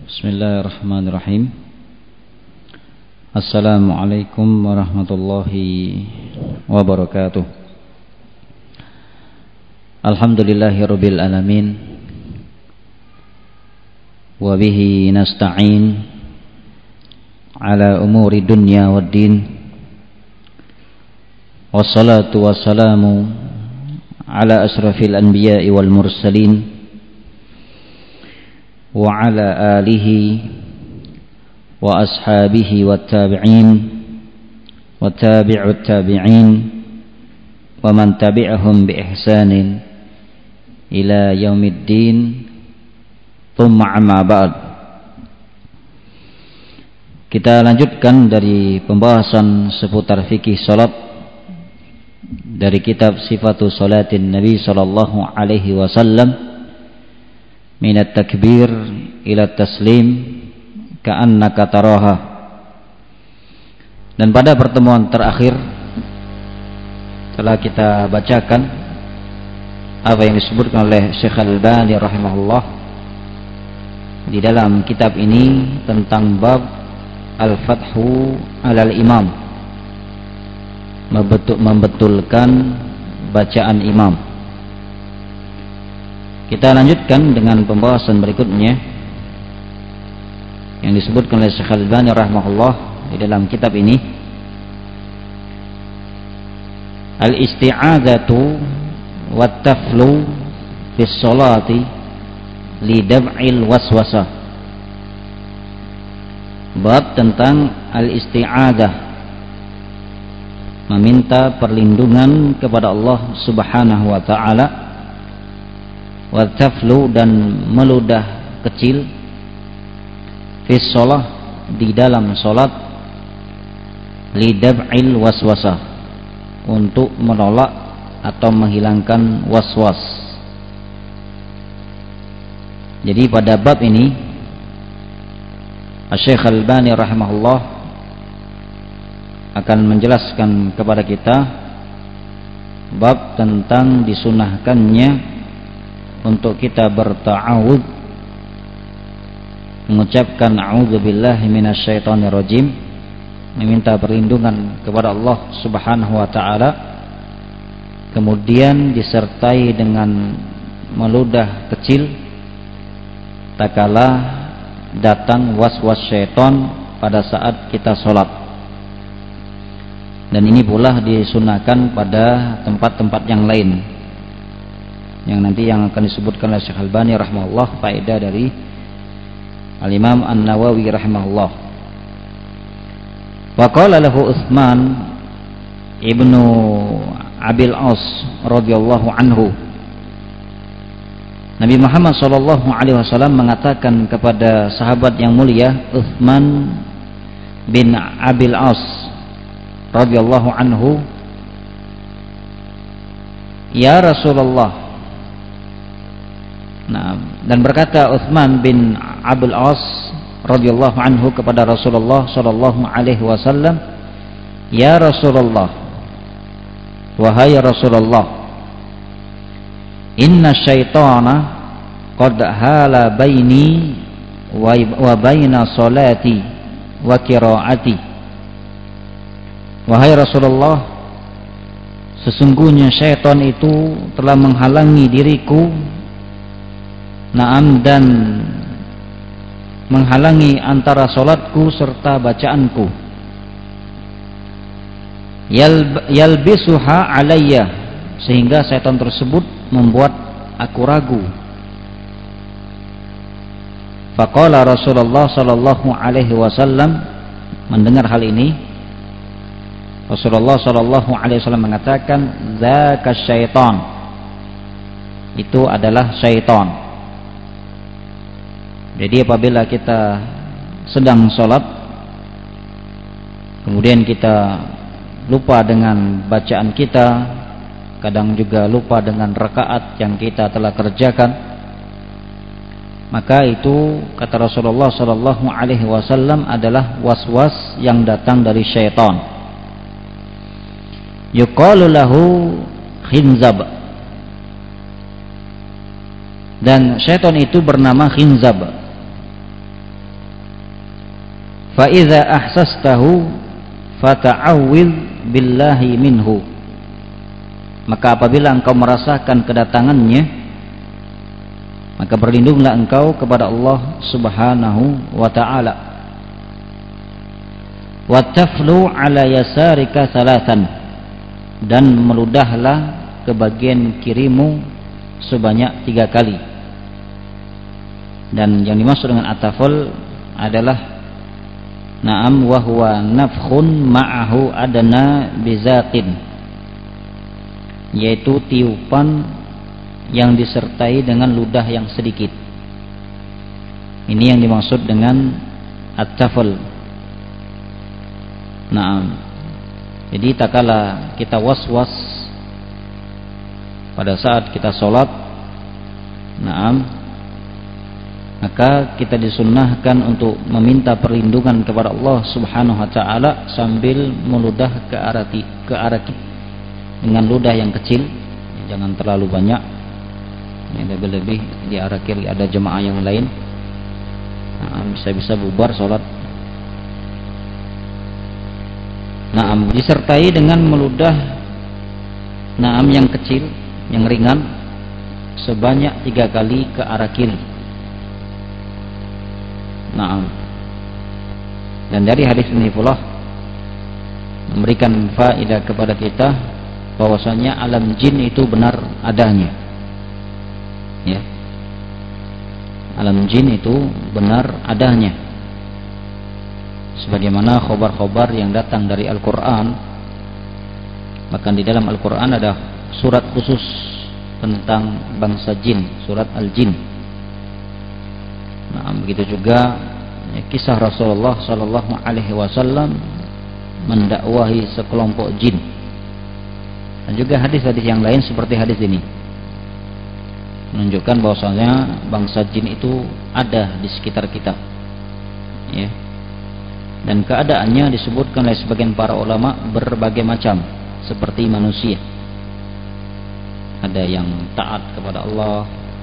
Bismillahirrahmanirrahim. Assalamualaikum warahmatullahi wabarakatuh. Alhamdulillahirabbil alamin. Wa bihi nasta'in ala umuri dunya waddin. Wassalatu wassalamu ala asrafil anbiya'i wal mursalin wa ala alihi wa ashabihi wa tabi'in wa tabi'ut tabi'in wa man tabi'ahum bi ihsanin ila yaumiddin. Thumma amma ba'd. Kita lanjutkan dari pembahasan seputar fikih salat dari kitab Sifatus Salatin Nabi sallallahu alaihi wasallam, minat takbir ila taslim ka'annaka taraha. Dan pada pertemuan terakhir telah kita bacakan apa yang disebutkan oleh Syekh Al-Albani rahimahullah di dalam kitab ini tentang bab al-fathu alal imam, membetulkan bacaan imam. Kita lanjutkan dengan pembahasan berikutnya yang disebutkan oleh Syekh Al-Albani rahimahullah di dalam kitab ini, al-isti'adzatu wat taflu fis sholati li dab'il waswasah. Bab tentang al-isti'adzah, meminta perlindungan kepada Allah Subhanahu wa taala, wa taflu dan meludah kecil, fis shalah di dalam salat, li dab'il waswasah untuk menolak atau menghilangkan waswas. Jadi pada bab ini Syekh Al-Albani rahimahullah akan menjelaskan kepada kita bab tentang disunahkannya untuk kita berta'awudz, mengucapkan a'udzubillahi minasyaitonirrajim, meminta perlindungan kepada Allah Subhanahu wa taala, kemudian disertai dengan meludah kecil tatkala datang waswas syaitan pada saat kita sholat. Dan ini pula disunahkan pada tempat-tempat yang lain yang nanti yang akan disebutkan oleh Syekh Al-Albani rahimahullah, faedah dari Al-Imam An-Nawawi rahimahullah. Wa qala lahu Utsman ibnu Abil As radhiyallahu anhu, Nabi Muhammad sallallahu alaihi wasallam mengatakan kepada sahabat yang mulia Utsman bin Abil As radhiyallahu anhu, ya Rasulullah. Nah, dan berkata Utsman bin Abil As radhiyallahu anhu kepada Rasulullah sallallahu alaihi wasallam, ya Rasulullah, wahai Rasulullah, inna syaitana qad hala baini wa baina salati wa qiraati. Wahai Rasulullah, sesungguhnya syaitan itu telah menghalangi diriku, naam, dan menghalangi antara salatku serta bacaanku. Yalbisuha alayya, sehingga syaitan tersebut membuat aku ragu. Faqala Rasulullah sallallahu alaihi wasallam, mendengar hal ini Rasulullah sallallahu alaihi wasallam mengatakan, dzaka syaitan, itu adalah syaitan. Jadi apabila kita sedang sholat kemudian kita lupa dengan bacaan kita, kadang juga lupa dengan rakaat yang kita telah kerjakan, maka itu kata Rasulullah sallallahu alaihi wasallam adalah waswas yang datang dari syaitan. Yuqalu lahu khinzab, dan syaitan itu bernama Khinzab. fa idza ahsastahu fata'awwidz billahi minhu. Maka apabila engkau merasakan kedatangannya, maka berlindunglah engkau kepada Allah Subhanahu wa ta'ala. Wa taflu ala yasarika salatan, dan meludahlah ke bagian kirimu sebanyak 3 kali. Dan yang dimaksud dengan ataful adalah na'am wa huwa nafkhun ma'ahu adna bizatin, yaitu tiupan yang disertai dengan ludah yang sedikit. Ini yang dimaksud dengan at-tafl. Na'am. Jadi tak kala kita was-was pada saat kita sholat, na'am, maka kita disunnahkan untuk meminta perlindungan kepada Allah Subhanahu wa ta'ala sambil meludah ke arah dengan ludah yang kecil, jangan terlalu banyak. Ini lebih-lebih di arah kiri ada jemaah yang lain, nah, bisa bubar sholat. Nah, disertai dengan meludah yang kecil, yang ringan, sebanyak 3 kali ke arah kiri. Nah, dan dari hadis ini pula memberikan faedah kepada kita bahwasanya alam jin itu benar adanya. Ya, alam jin itu benar adanya, sebagaimana khobar-khobar yang datang dari Al-Quran. Bahkan di dalam Al-Quran ada surat khusus tentang bangsa jin, surat Al-Jin. Nah, begitu juga kisah Rasulullah Sallallahu Alaihi Wasallam mendakwahi sekelompok jin, dan juga hadis-hadis yang lain seperti hadis ini menunjukkan bahwasanya bangsa jin itu ada di sekitar kita, ya. Dan keadaannya disebutkan oleh sebagian para ulama berbagai macam, seperti manusia. Ada yang taat kepada Allah,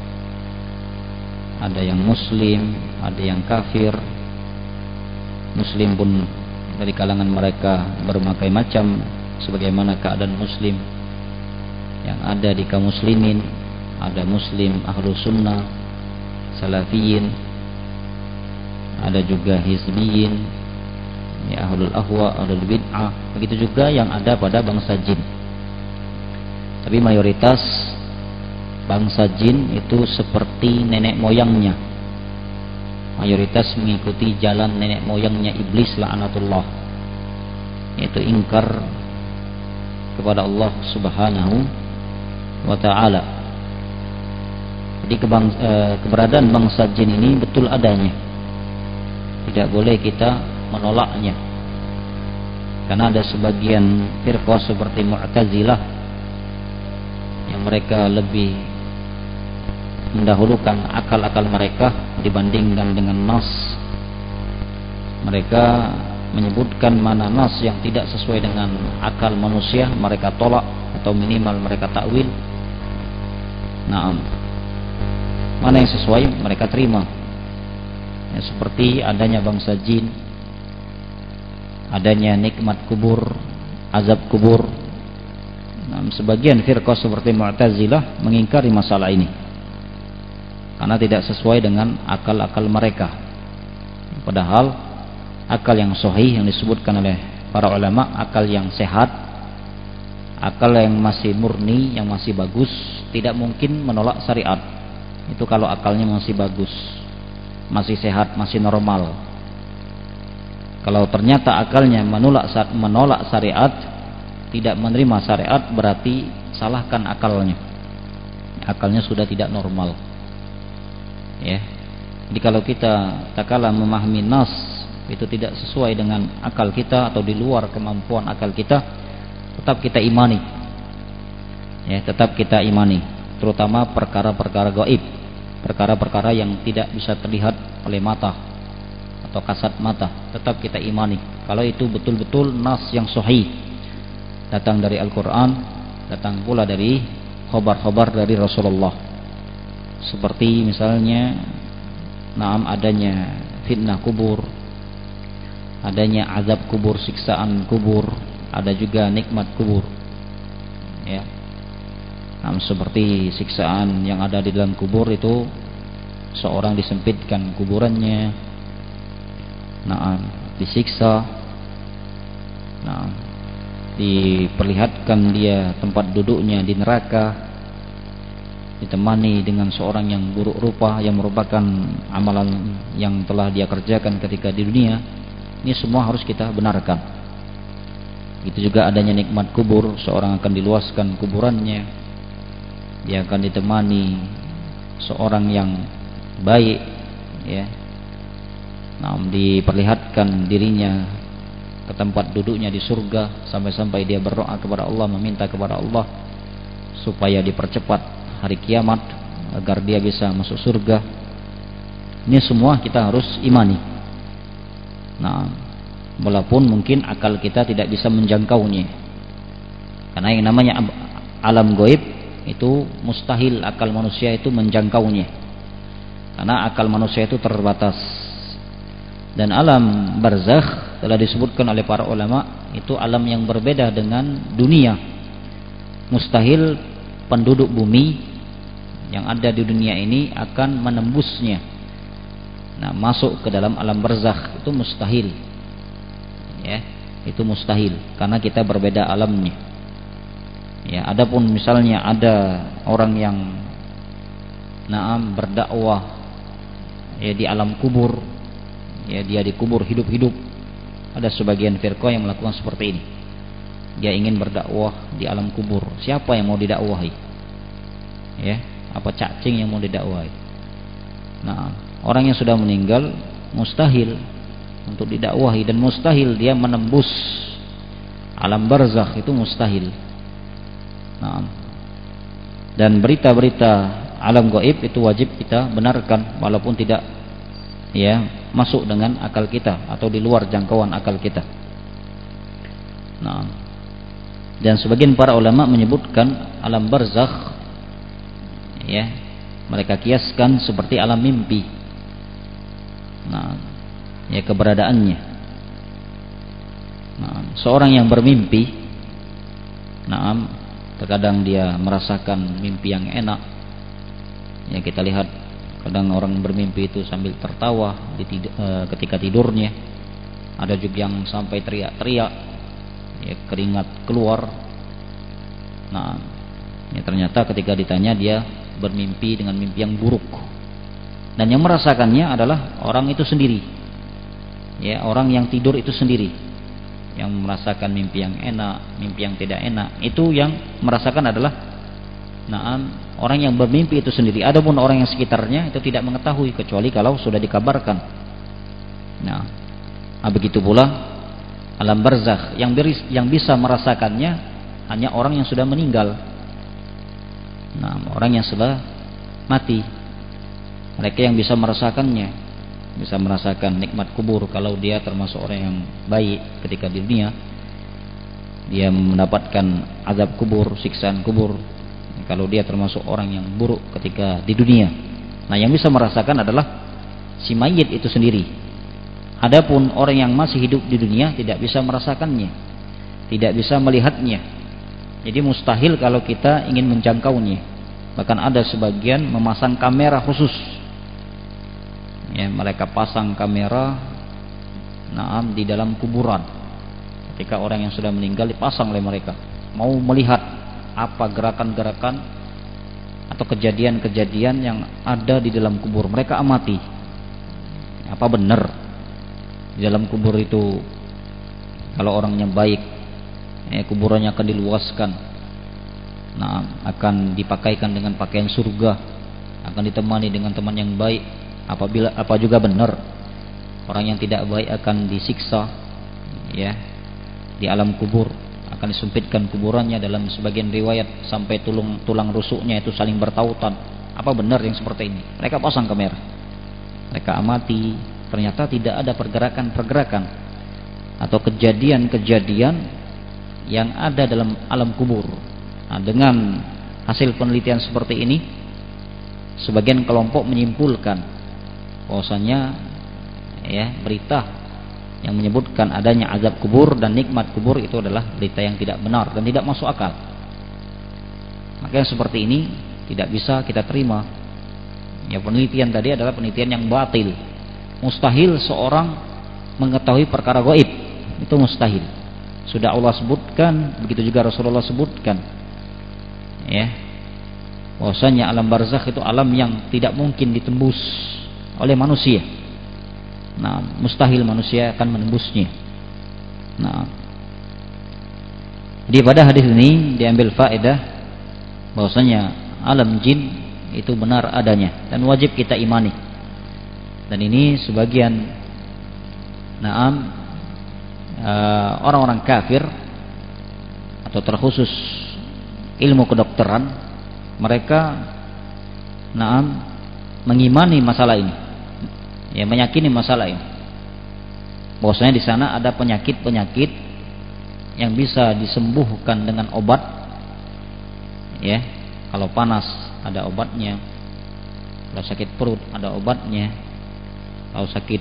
ada yang muslim, ada yang kafir. Muslim pun dari kalangan mereka berbagai macam, sebagaimana keadaan muslim yang ada di kaum muslimin. Ada muslim ahlu sunnah, salafiyin, ada juga hizbiyin, ya, ahlul ahwa, ahlul bid'ah. Begitu juga yang ada pada bangsa jin. Tapi mayoritas bangsa jin itu seperti nenek moyangnya, mayoritas mengikuti jalan nenek moyangnya iblis la'anatullah, yaitu ingkar kepada Allah Subhanahu wa ta'ala. Jadi keberadaan bangsa jin ini betul adanya, tidak boleh kita menolaknya. Karena ada sebagian firqah seperti Mu'tazilah yang mereka lebih mendahulukan akal-akal mereka dibandingkan dengan nas. Mereka menyebutkan mana nas yang tidak sesuai dengan akal manusia mereka tolak, atau minimal mereka takwil. Nah, mana yang sesuai mereka terima, ya, seperti adanya bangsa jin, adanya nikmat kubur, azab kubur. Nah, sebagian firqah seperti Mu'tazilah mengingkari masalah ini karena tidak sesuai dengan akal-akal mereka. Padahal akal yang sahih yang disebutkan oleh para ulama, akal yang sehat, akal yang masih murni, yang masih bagus, tidak mungkin menolak syariat. Itu kalau akalnya masih bagus, masih sehat, masih normal. Kalau ternyata akalnya menolak syariat, tidak menerima syariat, berarti salahkan akalnya. Akalnya sudah tidak normal. Ya. Jadi kalau kita tak kalah memahami nas itu tidak sesuai dengan akal kita atau di luar kemampuan akal kita, tetap kita imani. Ya, tetap kita imani, terutama perkara-perkara gaib, perkara-perkara yang tidak bisa terlihat oleh mata atau kasat mata, tetap kita imani. Kalau itu betul-betul nas yang sahih, datang dari Al-Quran, datang pula dari khobar-khobar dari Rasulullah. Seperti misalnya adanya fitnah kubur, adanya azab kubur, siksaan kubur, ada juga nikmat kubur. Ya. Nah, seperti siksaan yang ada di dalam kubur itu, seorang disempitkan kuburannya, nah, disiksa, nah, diperlihatkan dia tempat duduknya di neraka, ditemani dengan seorang yang buruk rupa yang merupakan amalan yang telah dia kerjakan ketika di dunia. Ini semua harus kita benarkan. Itu juga adanya nikmat kubur, seorang akan diluaskan kuburannya, dia akan ditemani seorang yang baik, ya. Nah, diperlihatkan dirinya ke tempat duduknya di surga, sampai-sampai dia berdoa kepada Allah, meminta kepada Allah supaya dipercepat hari kiamat agar dia bisa masuk surga. Ini semua kita harus imani. Nah, walaupun mungkin akal kita tidak bisa menjangkaunya, karena yang namanya alam gaib itu mustahil akal manusia itu menjangkaunya, karena akal manusia itu terbatas. Dan alam barzakh telah disebutkan oleh para ulama, itu alam yang berbeda dengan dunia. Mustahil penduduk bumi yang ada di dunia ini akan menembusnya. Nah, masuk ke dalam alam barzakh itu mustahil. Ya, itu mustahil karena kita berbeda alamnya. Ya, adapun misalnya ada orang yang berdakwah ya di alam kubur, ya dia dikubur hidup-hidup. Ada sebagian firqah yang melakukan seperti ini. Dia ingin berdakwah di alam kubur. Siapa yang mau didakwahi? Ya, apa cacing yang mau didakwahi? Nah, orang yang sudah meninggal mustahil untuk didakwahi, dan mustahil dia menembus alam barzakh, itu mustahil. Nah, dan berita-berita alam gaib itu wajib kita benarkan walaupun tidak ya masuk dengan akal kita atau di luar jangkauan akal kita. Nah, dan sebagian para ulama menyebutkan alam barzakh ya mereka kiaskan seperti alam mimpi. Nah, ya keberadaannya. Nah, seorang yang bermimpi, nah, terkadang dia merasakan mimpi yang enak. Ya kita lihat kadang orang bermimpi itu sambil tertawa ketika tidurnya. Ada juga yang sampai teriak-teriak, ya keringat keluar. Nah, ya ternyata ketika ditanya dia bermimpi dengan mimpi yang buruk, dan yang merasakannya adalah orang itu sendiri, ya orang yang tidur itu sendiri, yang merasakan mimpi yang enak, mimpi yang tidak enak, itu yang merasakan adalah orang yang bermimpi itu sendiri. Adapun orang yang sekitarnya itu tidak mengetahui kecuali kalau sudah dikabarkan. Nah, begitu pula alam barzakh yang bisa merasakannya hanya orang yang sudah meninggal. Nah, orang yang sudah mati, mereka yang bisa merasakannya, bisa merasakan nikmat kubur. Kalau dia termasuk orang yang baik ketika di dunia, dia mendapatkan azab kubur, siksaan kubur. Kalau dia termasuk orang yang buruk ketika di dunia, nah yang bisa merasakan adalah si mayit itu sendiri. Adapun orang yang masih hidup di dunia tidak bisa merasakannya, tidak bisa melihatnya. Jadi mustahil kalau kita ingin menjangkaunya. Bahkan ada sebagian memasang kamera khusus. Ya, mereka pasang kamera di dalam kuburan. Ketika orang yang sudah meninggal dipasang oleh mereka, mau melihat apa gerakan-gerakan atau kejadian-kejadian yang ada di dalam kubur. Mereka amati apa benar di dalam kubur itu. Kalau orangnya baik, kuburannya akan diluaskan, akan dipakaikan dengan pakaian surga, akan ditemani dengan teman yang baik. Apa juga benar orang yang tidak baik akan disiksa ya di alam kubur, akan disempitkan kuburannya. Dalam sebagian riwayat sampai tulang rusuknya itu saling bertautan. Apa benar yang seperti ini? Mereka pasang kamera, mereka amati, ternyata tidak ada pergerakan-pergerakan atau kejadian-kejadian yang ada dalam alam kubur. Nah, dengan hasil penelitian seperti ini, sebagian kelompok menyimpulkan bahwasanya ya berita yang menyebutkan adanya azab kubur dan nikmat kubur itu adalah berita yang tidak benar dan tidak masuk akal. Maka yang seperti ini tidak bisa kita terima. Ya, penelitian tadi adalah penelitian yang batil. Mustahil seorang mengetahui perkara gaib, itu mustahil. Sudah Allah sebutkan, begitu juga Rasulullah sebutkan. Ya. Bahwasanya alam barzakh itu alam yang tidak mungkin ditembus oleh manusia. Nah, mustahil manusia akan menembusnya. Nah, jadi pada hadis ini diambil faedah bahwasanya alam jin itu benar adanya dan wajib kita imani. Dan ini sebagian orang-orang kafir atau terkhusus ilmu kedokteran, mereka mengimani masalah ini. Ya, meyakini masalah ini. Bahwasanya di sana ada penyakit-penyakit yang bisa disembuhkan dengan obat. Ya, kalau panas ada obatnya. Kalau sakit perut ada obatnya. Kalau sakit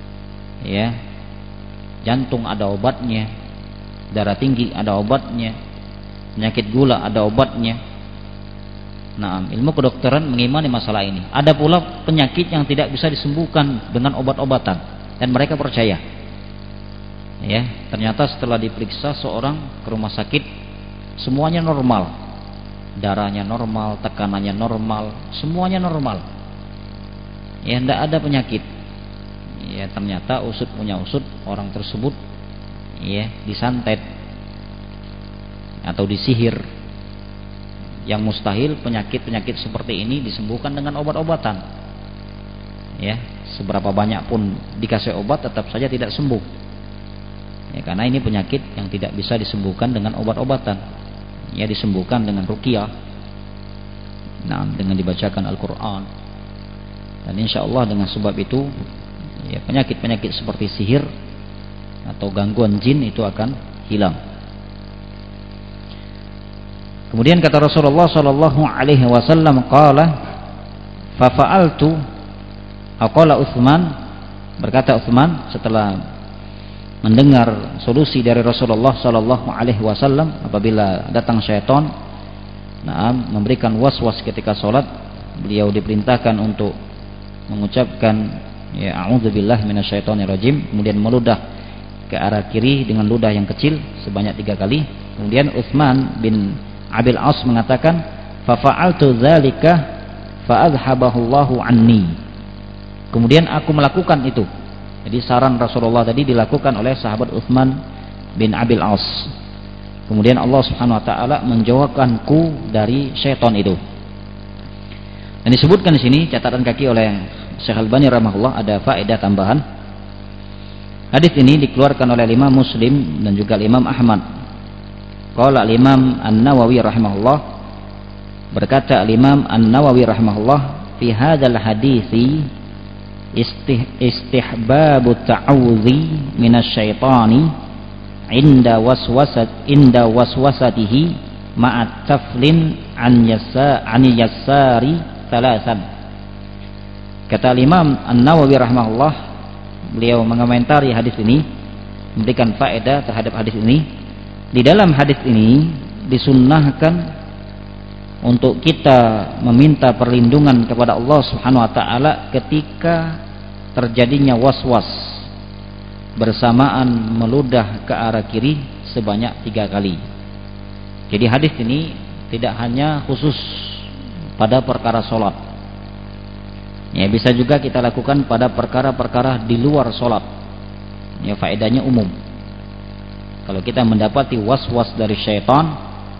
jantung ada obatnya. Darah tinggi ada obatnya. Penyakit gula ada obatnya. Nah, ilmu kedokteran mengimani masalah ini. Ada pula penyakit yang tidak bisa disembuhkan dengan obat-obatan dan mereka percaya. Ya, ternyata setelah diperiksa seorang ke rumah sakit, semuanya normal. Darahnya normal, tekanannya normal, semuanya normal. Ya, tidak ada penyakit. Ya, ternyata usut punya usut, orang tersebut disantet atau disihir. Yang mustahil penyakit-penyakit seperti ini disembuhkan dengan obat-obatan. Ya, seberapa banyak pun dikasih obat tetap saja tidak sembuh. Ya, karena ini penyakit yang tidak bisa disembuhkan dengan obat-obatan. Ya, disembuhkan dengan ruqyah. Nah, dengan dibacakan Al-Qur'an. Dan insyaallah dengan sebab itu ya, penyakit-penyakit seperti sihir atau gangguan jin itu akan hilang. Kemudian kata Rasulullah sallallahu alaihi wasallam, qala fa fa'altu, aqala Utsman, berkata Utsman setelah mendengar solusi dari Rasulullah sallallahu alaihi wasallam, apabila datang syaitan memberikan waswas ketika salat, beliau diperintahkan untuk mengucapkan ya a'udzubillahi minasyaitonirrajim, kemudian meludah ke arah kiri dengan ludah yang kecil sebanyak 3 kali. Kemudian Utsman bin Abil As mengatakan, fa fa'altu dzalika fa adhhabahullahu anni. Kemudian aku melakukan itu. Jadi saran Rasulullah tadi dilakukan oleh sahabat Utsman bin Abil As. Kemudian Allah Subhanahu wa taala menjauhkanku dari syaitan itu. Dan disebutkan di sini catatan kaki oleh Syekh Al-Albani rahimahullah, ada faedah tambahan. Hadis ini dikeluarkan oleh Imam Muslim dan juga Imam Ahmad. Qala Imam An-Nawawi rahimahullah, berkata Imam An-Nawawi rahimahullah, fi hadzal hadisi istihbabu ta'awudzi minasyaitani inda waswasatihi ma'at taflin an yasari thalathan. Kata Imam An-Nawawi rahimahullah, beliau mengomentari hadis ini, memberikan faedah terhadap hadis ini. Di dalam hadis ini disunnahkan untuk kita meminta perlindungan kepada Allah Subhanahu wa taala ketika terjadinya waswas bersamaan meludah ke arah kiri sebanyak 3 kali. Jadi hadis ini tidak hanya khusus pada perkara sholat. Ya, bisa juga kita lakukan pada perkara-perkara di luar sholat. Ya, faedahnya umum. Kalau kita mendapati was-was dari syaitan,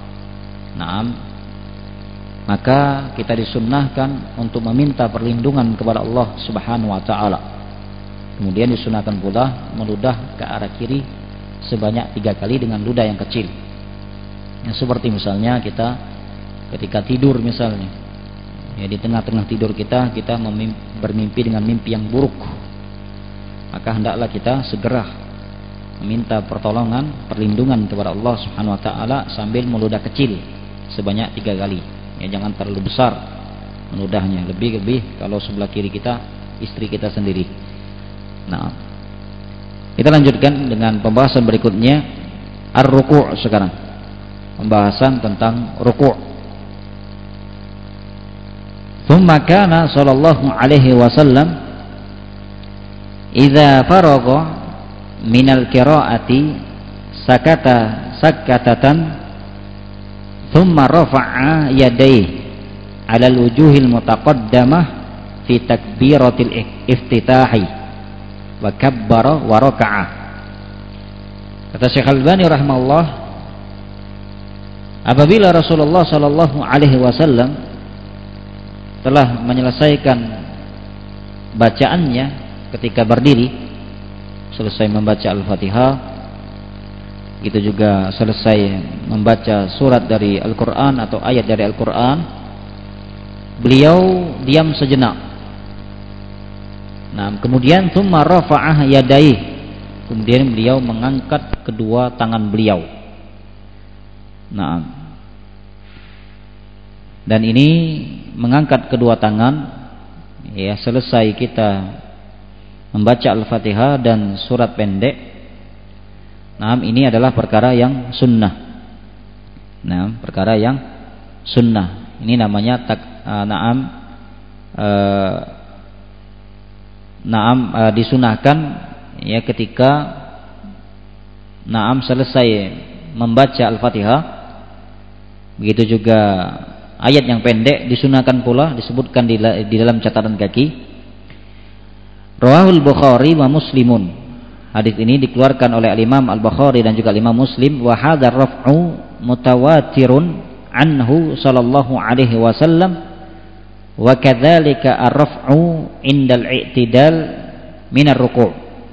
maka kita disunnahkan untuk meminta perlindungan kepada Allah Subhanahu wa taala. Kemudian disunnahkan pula meludah ke arah kiri sebanyak 3 kali dengan ludah yang kecil. Yang seperti misalnya kita ketika tidur misalnya, ya di tengah-tengah tidur kita bermimpi dengan mimpi yang buruk, maka hendaklah kita segera meminta pertolongan, perlindungan kepada Allah Subhanahu wa taala sambil meludah kecil sebanyak 3 kali. Ya, jangan terlalu besar meludahnya, lebih kalau sebelah kiri kita istri kita sendiri. Nah, Kita lanjutkan dengan pembahasan berikutnya, ar-ruku' sekarang. Pembahasan tentang ruku'. Tsumma kana sallallahu alaihi wasallam idza faragha minal qira'ati sakatatan thumma rafa'a yadayhi 'ala al-wujuhil mutaqaddamah fi takbiratil iftitahi wa kabbara wa raka'a. Kata Syekh Al-Albani rahimahullah, apabila Rasulullah sallallahu alaihi wasallam telah menyelesaikan bacaannya ketika berdiri, selesai membaca Al-Fatihah, itu juga selesai membaca surat dari Al-Quran atau ayat dari Al-Quran, beliau diam sejenak. Nah, kemudian tsumma rafa'ah yadayhi, kemudian beliau mengangkat kedua tangan beliau. Nah, dan ini mengangkat kedua tangan, ya, selesai kita membaca Al-Fatihah dan surat pendek. Nah, ini adalah perkara yang sunnah. Nah, perkara yang sunnah. Ini namanya disunahkan, ya, ketika selesai membaca Al-Fatihah. Begitu juga ayat yang pendek disunahkan pula, disebutkan di dalam catatan kaki. Rawahul Bukhari wa Muslimun. Hadis ini dikeluarkan oleh Imam Al-Bukhari dan juga Imam Muslim. Wa hadzal raf'u mutawatirun anhu sallallahu alaihi wasallam wa kadzalika ar-raf'u indal i'tidal minar ruku'.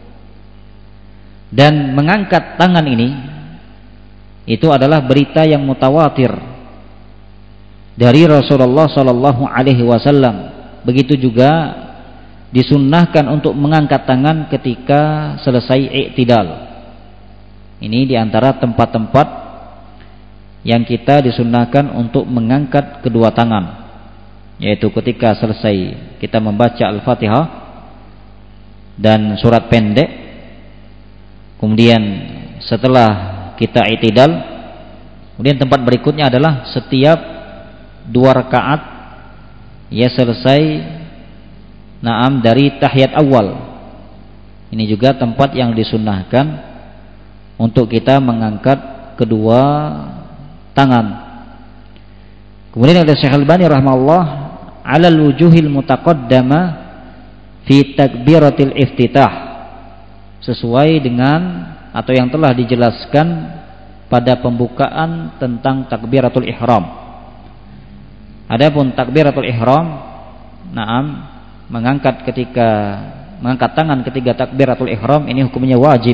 Dan mengangkat tangan ini itu adalah berita yang mutawatir dari Rasulullah sallallahu alaihi wasallam. Begitu juga disunnahkan untuk mengangkat tangan ketika selesai i'tidal. Ini diantara tempat-tempat yang kita disunnahkan untuk mengangkat kedua tangan, yaitu ketika selesai kita membaca Al-Fatihah dan surat pendek, kemudian setelah kita i'tidal, kemudian tempat berikutnya adalah setiap 2 rakaat, ya, selesai dari tahiyat awal. Ini juga tempat yang disunnahkan untuk kita mengangkat kedua tangan. Kemudian ada Syekh Al-Albani rahimahullah, alal wujuhil mutaqaddama fi takbiratil iftitah, sesuai dengan atau yang telah dijelaskan pada pembukaan tentang takbiratul ihram. Adapun takbiratul ihram, mengangkat tangan ketika takbiratul ihram ini hukumnya wajib.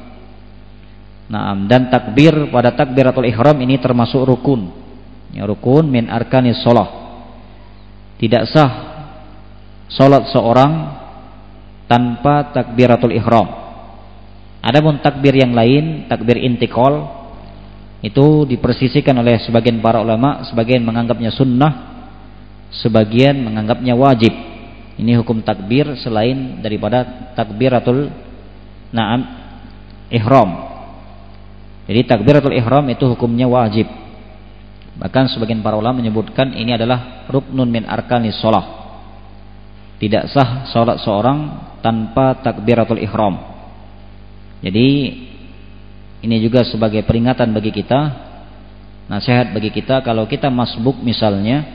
Dan takbir pada takbiratul ihram ini termasuk rukun. Ya, rukun min arkanis shalah. Tidak sah salat seorang tanpa takbiratul ihram. Adapun takbir yang lain, takbir intiqal, itu dipersisikan oleh sebagian para ulama, sebagian menganggapnya sunnah, sebagian menganggapnya wajib. Ini hukum takbir selain daripada takbiratul ihram. Jadi takbiratul ihram itu hukumnya wajib. Bahkan sebagian para ulama menyebutkan ini adalah ruknun min arkanis shalah. Tidak sah salat seorang tanpa takbiratul ihram. Jadi ini juga sebagai peringatan bagi kita, nasihat bagi kita, kalau kita masbuk misalnya,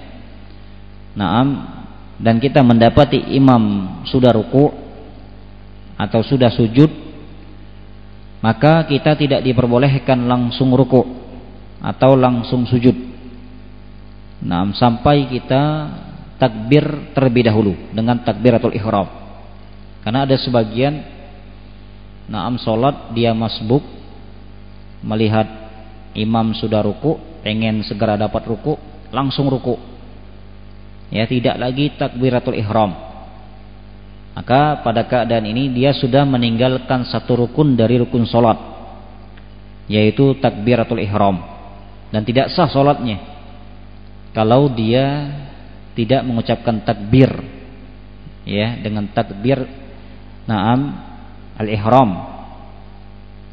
dan kita mendapati imam sudah ruku' atau sudah sujud, maka kita tidak diperbolehkan langsung ruku' atau langsung sujud. Sampai kita takbir terlebih dahulu dengan takbiratul ihram. Karena ada sebagian salat dia masbuk, melihat imam sudah ruku', pengen segera dapat ruku', langsung ruku'. Ya, tidak lagi takbiratul ihram. Maka pada keadaan ini dia sudah meninggalkan satu rukun dari rukun salat, yaitu takbiratul ihram, dan tidak sah salatnya kalau dia tidak mengucapkan takbir, ya, dengan takbir al-ihram,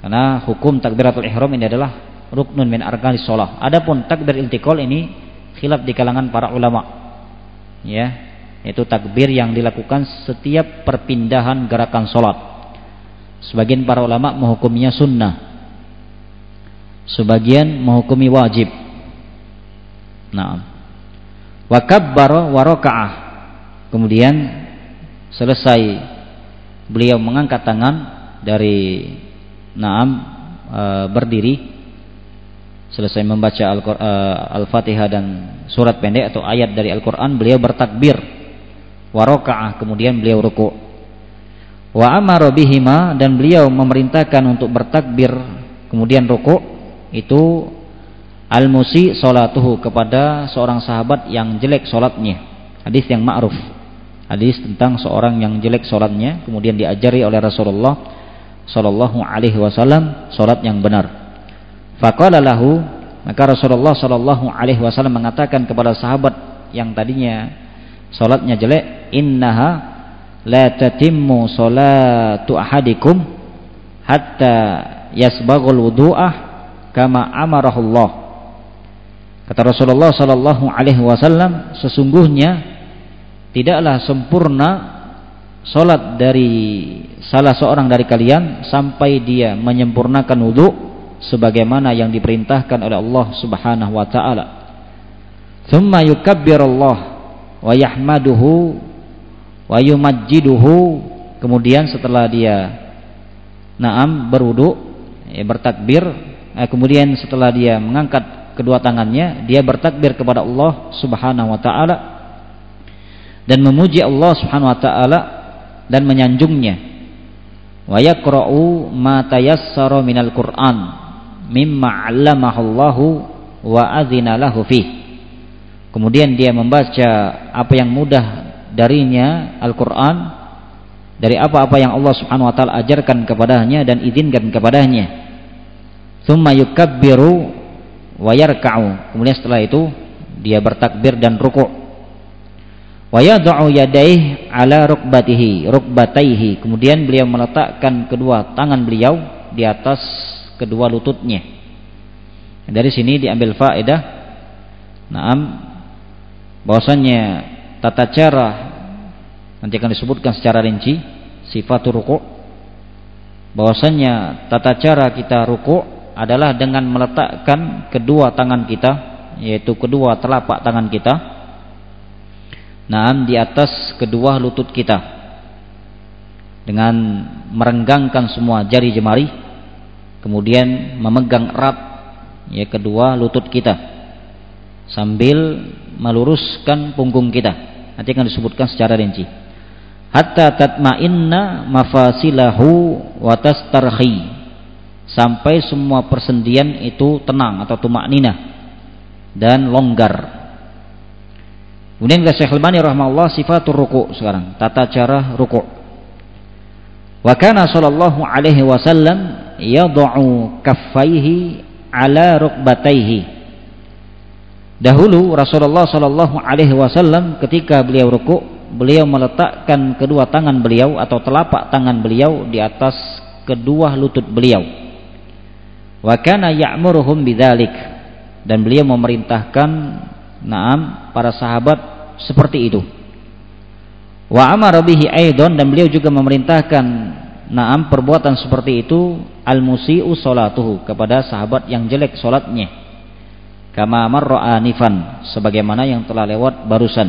Karena hukum takbiratul ihram ini adalah ruknun min arkanis shalah. Adapun takbir iltiqal ini khilaf di kalangan para ulama. Ya, yaitu takbir yang dilakukan setiap perpindahan gerakan salat. Sebagian para ulama menghukumnya sunnah, sebagian menghukumi wajib. Nah, wa kabbara wa raka'ah. Kemudian selesai beliau mengangkat tangan dari berdiri, selesai membaca Al-Fatihah dan surat pendek atau ayat dari Al-Quran, beliau bertakbir wa raka'ah, kemudian beliau ruku'. Wa amara bihima, dan beliau memerintahkan untuk bertakbir kemudian ruku', itu al-musi salatuhu, kepada seorang sahabat yang jelek salatnya. Hadis yang ma'ruf, hadis tentang seorang yang jelek salatnya, kemudian diajari oleh Rasulullah sallallahu alaihi wasallam salat yang benar. Faqala lahu, maka Rasulullah sallallahu alaihi wasallam mengatakan kepada sahabat yang tadinya salatnya jelek, innaha la tatimmu salatu ahadikum hatta yasbaghul wudu'ah kama amarahullah. Kata Rasulullah sallallahu alaihi wasallam, sesungguhnya tidaklah sempurna salat dari salah seorang dari kalian sampai dia menyempurnakan wudu sebagaimana yang diperintahkan oleh Allah Subhanahu wa taala. Tsumma yukabbirullah wa yahmaduhu wa yumajjiduhu, kemudian setelah dia berwudu, bertakbir, kemudian setelah dia mengangkat kedua tangannya, dia bertakbir kepada Allah Subhanahu wa taala dan memuji Allah Subhanahu wa taala dan menyanjungnya. Wa yaqra'u ma tayassara minal Qur'an mimma 'allamahallahu wa adzina lahu fi. Kemudian dia membaca apa yang mudah darinya Al-Qur'an, dari apa-apa yang Allah Subhanahu wa taala ajarkan kepadanya dan izinkan kepadanya. Tsumma yukabbiru wa yarka'u, kemudian setelah itu dia bertakbir dan ruku'. Wa yad'u yadayhi ala rukbatayhi, kemudian beliau meletakkan kedua tangan beliau di atas kedua lututnya. Dari sini diambil faedah bahwasanya tata cara, nanti akan disebutkan secara rinci sifatul ruku', bahwasanya tata cara kita ruku' adalah dengan meletakkan kedua tangan kita, yaitu kedua telapak tangan kita di atas kedua lutut kita, dengan merenggangkan semua jari jemari, kemudian memegang erat kedua lutut kita sambil meluruskan punggung kita. Nanti akan disebutkan secara rinci. Hatta tatma'inna mafasilahu wa tastarhi, sampai semua persendian itu tenang atau tumakninah dan longgar. Kemudian Syekh Al-Albani rahimahullah sifatur ruku', sekarang tata cara ruku'. Wa kana sallallahu alaihi wasallam yad'u kaffaihi ala rukbatayhi. Dahulu Rasulullah sallallahu alaihi wasallam ketika beliau ruku', beliau meletakkan kedua tangan beliau atau telapak tangan beliau di atas kedua lutut beliau. Wa kana ya'muruhum bidzalik, dan beliau memerintahkan para sahabat seperti itu. Wa amara bihi aidan, dan beliau juga memerintahkan perbuatan seperti itu al-musii'u salatuhu, kepada sahabat yang jelek salatnya, kama marra anifan, sebagaimana yang telah lewat barusan.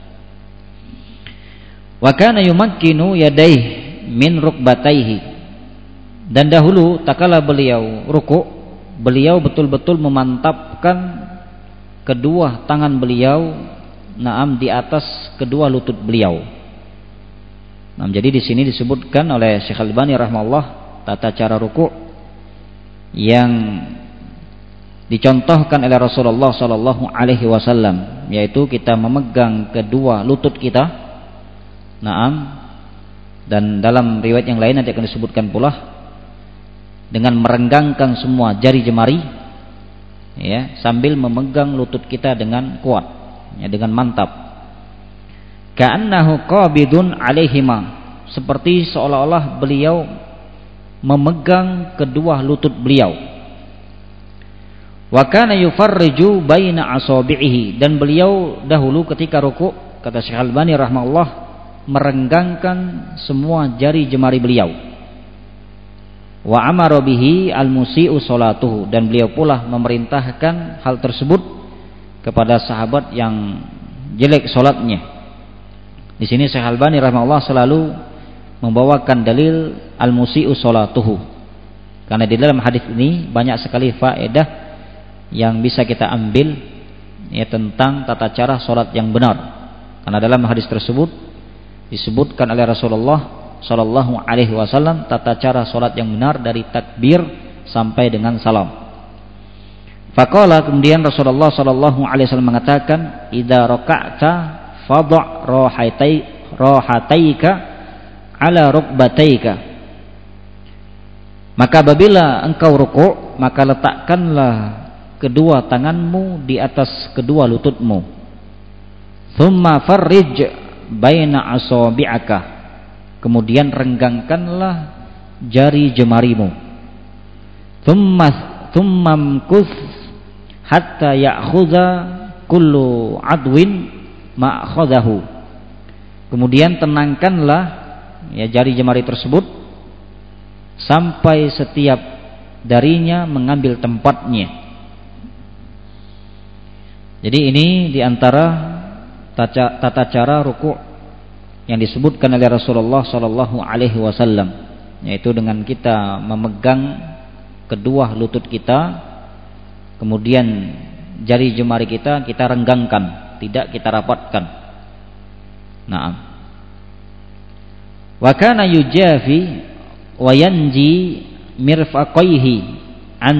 Wa kana yumakkinu yadayhi min rukbatayhi, dan dahulu tatkala beliau ruku', beliau betul-betul memantapkan kedua tangan beliau di atas kedua lutut beliau. Jadi di sini disebutkan oleh Syekh Al-Albani rahimahullah tata cara ruku' yang dicontohkan oleh Rasulullah sallallahu alaihi wasallam, yaitu kita memegang kedua lutut kita. Dan dalam riwayat yang lain nanti akan disebutkan pula dengan merenggangkan semua jari jemari, sambil memegang lutut kita dengan kuat, dengan mantap. Ka'annahu qabidun alaihima, seperti seolah-olah beliau memegang kedua lutut beliau. Wa kana yufarriju baina asabi'ihi, dan beliau dahulu ketika rukuk, kata Syekh Al-Albani rahimahullah, merenggangkan semua jari jemari beliau. Wa amara bihi al-musii'u salatuhu, dan beliau pula memerintahkan hal tersebut kepada sahabat yang jelek salatnya. Di sini Syekh Al-Albani rahimahullah selalu membawakan dalil al-musii'u salatuhu, karena di dalam hadis ini banyak sekali faedah yang bisa kita ambil ya tentang tata cara salat yang benar. Karena dalam hadis tersebut disebutkan oleh Rasulullah sallallahu alaihi wasallam tata cara salat yang benar dari takbir sampai dengan salam. Faqala, kemudian Rasulullah sallallahu alaihi wasallam mengatakan, idza raka'ta fadha' rahataika ala rukbataika. Maka apabila engkau rukuk, maka letakkanlah kedua tanganmu di atas kedua lututmu. Thumma farrij baina asabi'aka, kemudian renggangkanlah jari jemarimu. Thumma mkuth hatta ya'khudha kullu adwin ma'khadahu, kemudian tenangkanlah ya jari jemari tersebut sampai setiap darinya mengambil tempatnya. Jadi ini diantara tata cara rukuk yang disebutkan oleh Rasulullah sallallahu alaihi wasallam, yaitu dengan kita memegang kedua lutut kita, kemudian jari jemari kita renggangkan, tidak kita rapatkan. Naam. Wa kana yujafi wa yanji mirfaqaihi an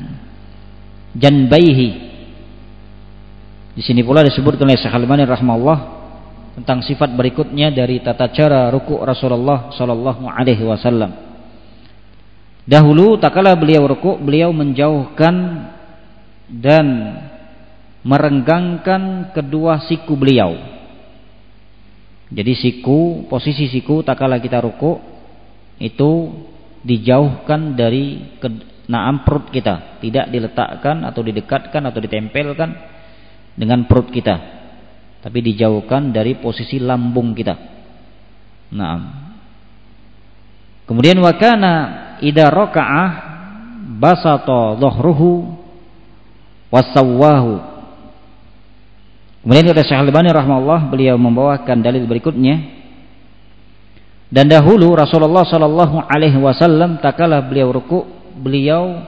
janbaihi. Di sini pula disebutkan oleh Syekh Al-Albani rahimahullah tentang sifat berikutnya dari tata cara rukuk Rasulullah sallallahu alaihi wasallam. Dahulu tatkala beliau rukuk, beliau menjauhkan dan merenggangkan kedua siku beliau. Jadi posisi siku tatkala kita rukuk itu dijauhkan dari perut kita, tidak diletakkan atau didekatkan atau ditempelkan dengan perut kita, tapi dijauhkan dari posisi lambung kita. Naam. Kemudian wa kana idza raka'ah basata dhahruhu wasawwahu. Kemudian kata Syekh Al-Albani rahimahullah, beliau membawakan dalil berikutnya. Dan dahulu Rasulullah sallallahu alaihi wasallam tatkala beliau rukuk, beliau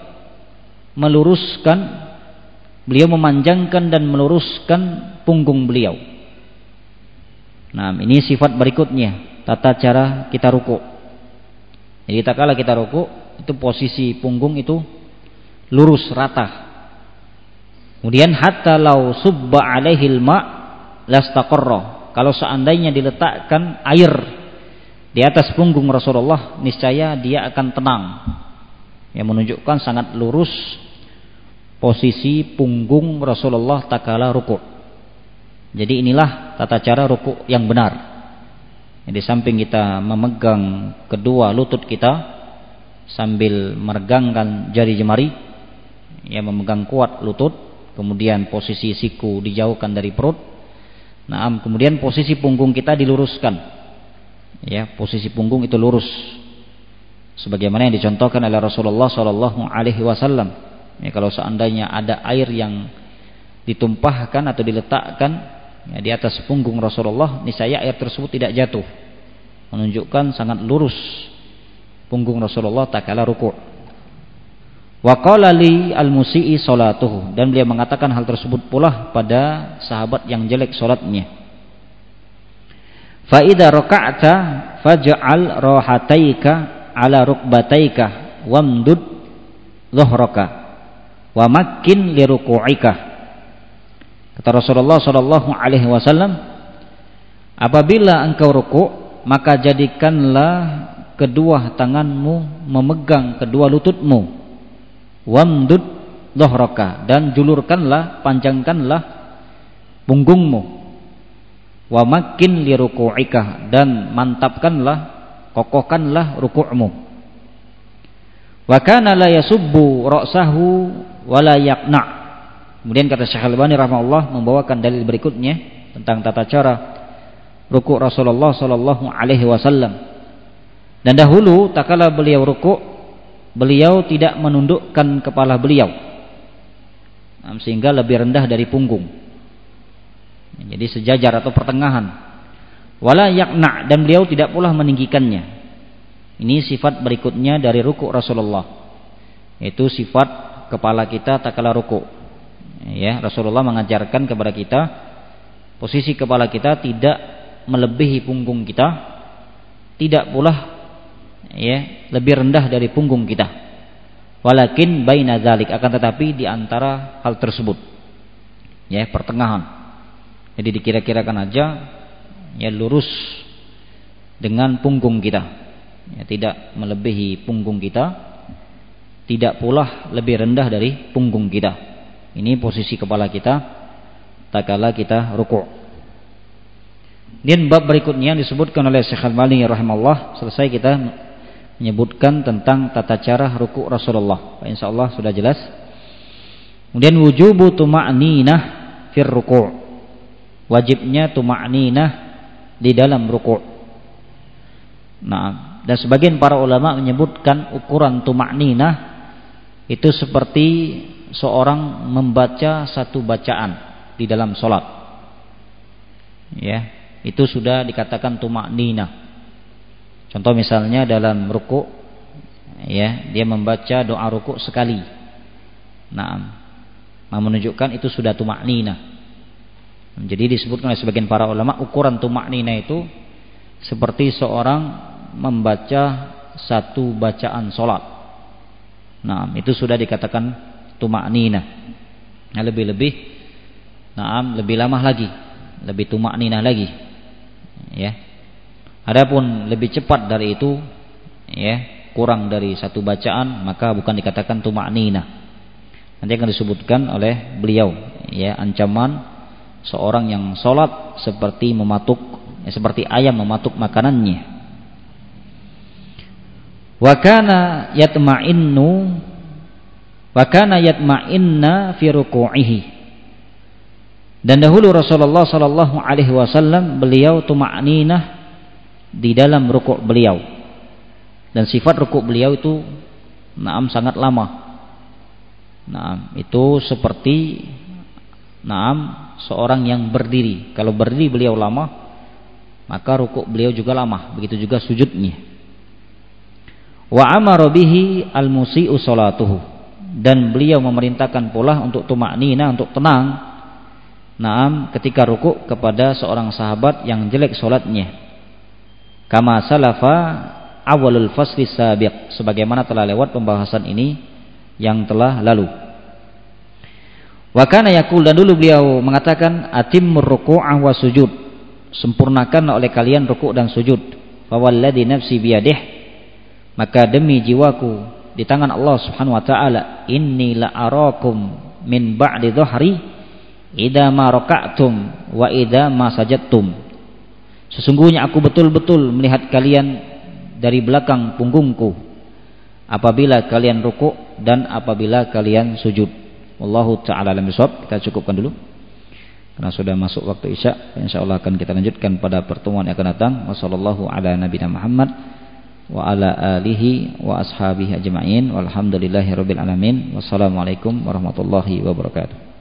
memanjangkan dan meluruskan punggung beliau. Nah, ini sifat berikutnya tata cara kita rukuk. Jadi tatkala kita rukuk, itu posisi punggung itu lurus rata. Kemudian hatta law subba alaihil ma' lastaqarra. Kalau seandainya diletakkan air di atas punggung Rasulullah, niscaya dia akan tenang. Yang menunjukkan sangat lurus posisi punggung Rasulullah tatkala rukuk. Jadi inilah tata cara rukuk yang benar. Di samping kita memegang kedua lutut kita sambil meregangkan jari jemari, ya memegang kuat lutut, kemudian posisi siku dijauhkan dari perut. Nah, kemudian posisi punggung kita diluruskan. Ya, posisi punggung itu lurus. Sebagaimana yang dicontohkan oleh Rasulullah sallallahu alaihi wasallam. Ya, kalau seandainya ada air yang ditumpahkan atau diletakkan ya, di atas punggung Rasulullah, niscaya air tersebut tidak jatuh, menunjukkan sangat lurus punggung Rasulullah tatkala rukuk. Wa qala li al-musii salatuhu, dan beliau mengatakan hal tersebut pula pada sahabat yang jelek salatnya. Fa idza raka'ta faj'al rahataika ala rukbataika wamdud dhahraka wa makkin li ruku'ika. Kata Rasulullah sallallahu alaihi wasallam, apabila engkau rukuk, maka jadikanlah kedua tanganmu memegang kedua lututmu, wamdud dhahraka, dan julurkanlah, panjangkanlah punggungmu, wa makkin li ruku'ika, dan mantapkanlah, kokohkanlah rukukmu. Wa kana la yasubbu ra'sahu wa la yaqna'. Kemudian kata Syekh Al-Albani rahimahullah membawakan dalil berikutnya tentang tata cara rukuk Rasulullah sallallahu alaihi wasallam. Dan dahulu tatkala beliau rukuk, beliau tidak menundukkan kepala beliau, sehingga lebih rendah dari punggung. Jadi sejajar atau pertengahan. Wala yaqna', dan beliau tidak pula meninggikannya. Ini sifat berikutnya dari rukuk Rasulullah, yaitu sifat kepala kita tatkala rukuk. Ya, Rasulullah mengajarkan kepada kita posisi kepala kita tidak melebihi punggung kita, tidak pula ya lebih rendah dari punggung kita. Walakin baina dzalik, akan tetapi di antara hal tersebut, ya pertengahan. Jadi dikira-kirakan aja ya lurus dengan punggung kita. Ya, tidak melebihi punggung kita, tidak pula lebih rendah dari punggung kita. Ini posisi kepala kita tatkala kita rukuk. Dan bab berikutnya disebutkan oleh Syekh Al-Albani rahimahullah, selesai kita menyebutkan tentang tata cara rukuk Rasulullah. Insyaallah sudah jelas. Kemudian wujubu tuma'ninah fir ruku'. Wajibnya tuma'ninah di dalam rukuk. Nah, dan sebagian para ulama menyebutkan ukuran tuma'ninah itu seperti seorang membaca satu bacaan di dalam sholat. Ya, itu sudah dikatakan tuma'ninah. Contoh misalnya dalam rukuk, ya, dia membaca doa rukuk sekali. Nah, menunjukkan itu sudah tuma'ninah. Jadi disebutkan oleh sebagian para ulama ukuran tuma'ninah itu seperti seorang membaca satu bacaan sholat. Nah, itu sudah dikatakan tuma'ninah. Nah, lebih-lebih, lebih lama lagi, lebih tuma'ninah lagi. Ya. Adapun lebih cepat dari itu, ya, kurang dari satu bacaan, maka bukan dikatakan tuma'ninah. Nanti akan disebutkan oleh beliau, ya, ancaman seorang yang sholat seperti mematuk, ya, seperti ayam mematuk makanannya. Wa kana yatma'inna fi ruku'ihi. Dan dahulu Rasulullah sallallahu alaihi wasallam beliau tuma'ninah di dalam rukuk beliau. Dan sifat rukuk beliau itu sangat lama. Itu seperti seorang yang berdiri. Kalau berdiri beliau lama, maka rukuk beliau juga lama, begitu juga sujudnya. Wa amara bihi al-musii'u salatuhu, dan beliau memerintahkan pula untuk tuma'ninah, untuk tenang ketika rukuk kepada seorang sahabat yang jelek salatnya. Kama salafa awalul fasli sabiq, sebagaimana telah lewat pembahasan ini yang telah lalu. Wa kana yaqul, dan dulu beliau mengatakan atimmur ruku'a wa sujud, sempurnakan oleh kalian rukuk dan sujud. Fa walladzi nafsi biyadihi, maka demi jiwaku di tangan Allah Subhanahu wa taala, inni la arakum min ba'di dhahri idza ma raka'tum wa idza ma sajadtum. Sesungguhnya aku betul-betul melihat kalian dari belakang punggungku apabila kalian rukuk dan apabila kalian sujud. Wallahu taala alam bisawab. Kita cukupkan dulu karena sudah masuk waktu Isya. Insyaallah akan kita lanjutkan pada pertemuan yang akan datang. Wassallallahu ala nabiyina Muhammad wa ala alihi wa ashabihi ajma'in walhamdulillahi rabbil alamin. Wassalamualaikum warahmatullahi wabarakatuh.